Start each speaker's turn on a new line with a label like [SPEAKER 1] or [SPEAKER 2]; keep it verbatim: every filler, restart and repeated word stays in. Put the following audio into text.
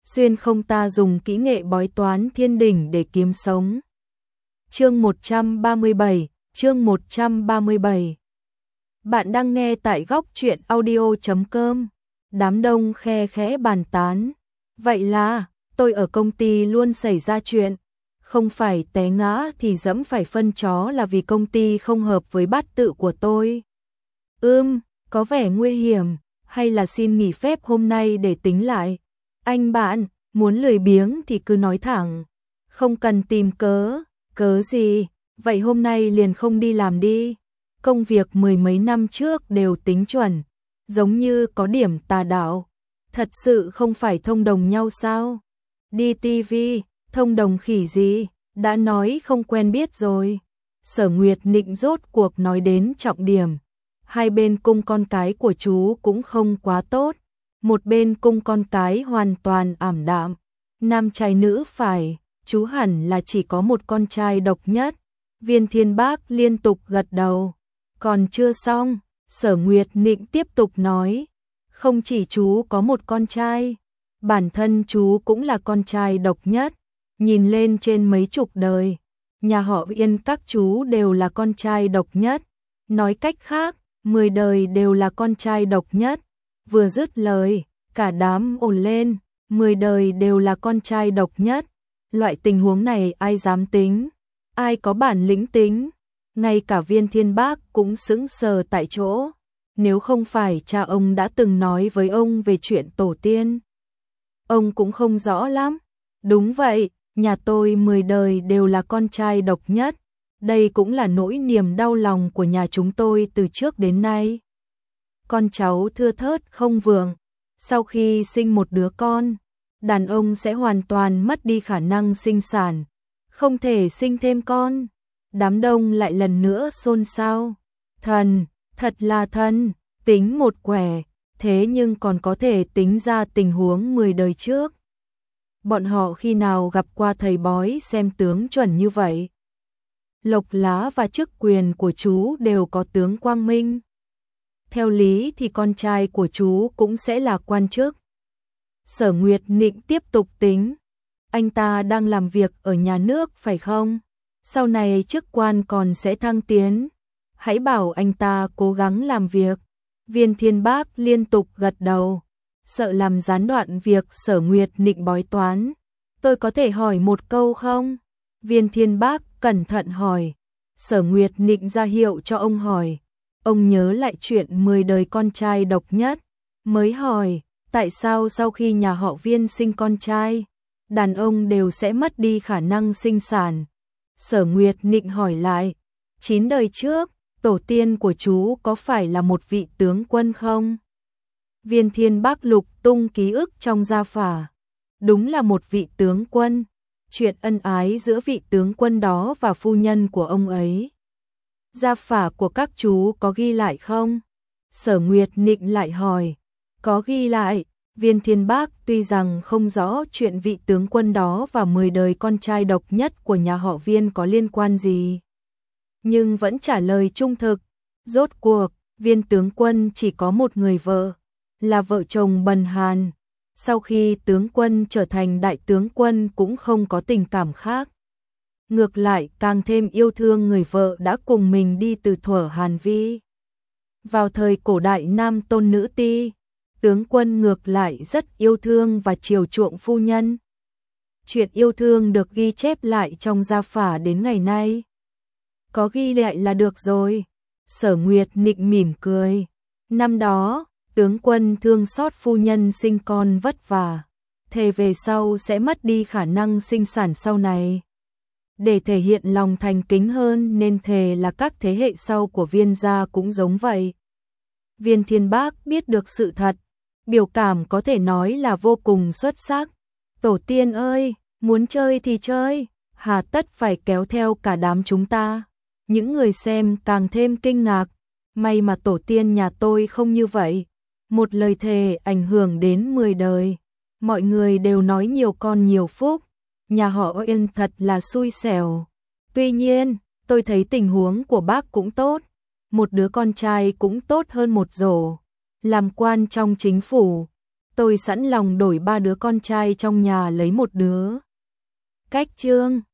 [SPEAKER 1] xuyên không ta dùng kỹ nghệ bói toán thiên đỉnh để kiếm sống. Chương một trăm ba mươi bảy, chương một trăm ba mươi bảy. Bạn đang nghe tại góc truyện audio chấm com. Đám đông khe khẽ bàn tán. Vậy là, tôi ở công ty luôn xảy ra chuyện. Không phải té ngã thì dẫm phải phân chó là vì công ty không hợp với bát tự của tôi. Ưm, có vẻ nguy hiểm, hay là xin nghỉ phép hôm nay để tính lại. Anh bạn, muốn lười biếng thì cứ nói thẳng. Không cần tìm cớ, cớ gì, vậy hôm nay liền không đi làm đi. Công việc mười mấy năm trước đều tính chuẩn, giống như có điểm tà đạo. Thật sự không phải thông đồng nhau sao? Đi ti vi, thông đồng khỉ gì, đã nói không quen biết rồi. Sở Nguyệt Nịnh rốt cuộc nói đến trọng điểm. Hai bên cung con cái của chú cũng không quá tốt. Một bên cung con cái hoàn toàn ảm đạm. Nam trai nữ phải, chú hẳn là chỉ có một con trai độc nhất. Viên Thiên Bác liên tục gật đầu. Còn chưa xong, Sở Nguyệt Nịnh tiếp tục nói. Không chỉ chú có một con trai, bản thân chú cũng là con trai độc nhất. Nhìn lên trên mấy chục đời, nhà họ Viên các chú đều là con trai độc nhất. Nói cách khác, mười đời đều là con trai độc nhất. Vừa dứt lời, cả đám ồn lên, mười đời đều là con trai độc nhất. Loại tình huống này ai dám tính, ai có bản lĩnh tính. Ngay cả Viên Thiên Bác cũng sững sờ tại chỗ. Nếu không phải cha ông đã từng nói với ông về chuyện tổ tiên, ông cũng không rõ lắm. Đúng vậy, nhà tôi mười đời đều là con trai độc nhất. Đây cũng là nỗi niềm đau lòng của nhà chúng tôi từ trước đến nay. Con cháu thưa thớt không vượng, sau khi sinh một đứa con, đàn ông sẽ hoàn toàn mất đi khả năng sinh sản, không thể sinh thêm con. Đám đông lại lần nữa xôn xao. Thần, thật là thần, tính một quẻ, thế nhưng còn có thể tính ra tình huống mười đời trước. Bọn họ khi nào gặp qua thầy bói xem tướng chuẩn như vậy? Lộc lá và chức quyền của chú đều có tướng quang minh. Theo lý thì con trai của chú cũng sẽ là quan chức. Sở Nguyệt Nịnh tiếp tục tính. Anh ta đang làm việc ở nhà nước phải không? Sau này chức quan còn sẽ thăng tiến. Hãy bảo anh ta cố gắng làm việc. Viên Thiên Bác liên tục gật đầu. Sợ làm gián đoạn việc Sở Nguyệt Nịnh bói toán. Tôi có thể hỏi một câu không? Viên Thiên Bác cẩn thận hỏi. Sở Nguyệt Nịnh ra hiệu cho ông hỏi. Ông nhớ lại chuyện mười đời con trai độc nhất. Mới hỏi, tại sao sau khi nhà họ Viên sinh con trai, đàn ông đều sẽ mất đi khả năng sinh sản? Sở Nguyệt Nịnh hỏi lại, chín đời trước, tổ tiên của chú có phải là một vị tướng quân không? Viên Thiên Bác lục tung ký ức trong gia phả. Đúng là một vị tướng quân. Chuyện ân ái giữa vị tướng quân đó và phu nhân của ông ấy, gia phả của các chú có ghi lại không? Sở Nguyệt Nịnh lại hỏi. Có ghi lại. Viên Thiên Bác tuy rằng không rõ chuyện vị tướng quân đó và mười đời con trai độc nhất của nhà họ Viên có liên quan gì, nhưng vẫn trả lời trung thực. Rốt cuộc, Viên tướng quân chỉ có một người vợ, là vợ chồng Bần Hàn. Sau khi tướng quân trở thành đại tướng quân cũng không có tình cảm khác. Ngược lại càng thêm yêu thương người vợ đã cùng mình đi từ thuở Hàn Vi. Vào thời cổ đại nam tôn nữ ti, tướng quân ngược lại rất yêu thương và chiều chuộng phu nhân. Chuyện yêu thương được ghi chép lại trong gia phả đến ngày nay. Có ghi lại là được rồi. Sở Nguyệt Nịnh mỉm cười. Năm đó, tướng quân thương xót phu nhân sinh con vất vả, thề về sau sẽ mất đi khả năng sinh sản sau này. Để thể hiện lòng thành kính hơn nên thề là các thế hệ sau của Viên gia cũng giống vậy. Viên Thiên Bác biết được sự thật, biểu cảm có thể nói là vô cùng xuất sắc. Tổ tiên ơi, muốn chơi thì chơi, hà tất phải kéo theo cả đám chúng ta. Những người xem càng thêm kinh ngạc. May mà tổ tiên nhà tôi không như vậy. Một lời thề ảnh hưởng đến mười đời. Mọi người đều nói nhiều con nhiều phúc. Nhà họ Yên thật là xui xẻo. Tuy nhiên, tôi thấy tình huống của bác cũng tốt. Một đứa con trai cũng tốt hơn một rổ. Làm quan trong chính phủ, tôi sẵn lòng đổi ba đứa con trai trong nhà lấy một đứa. Cách Trương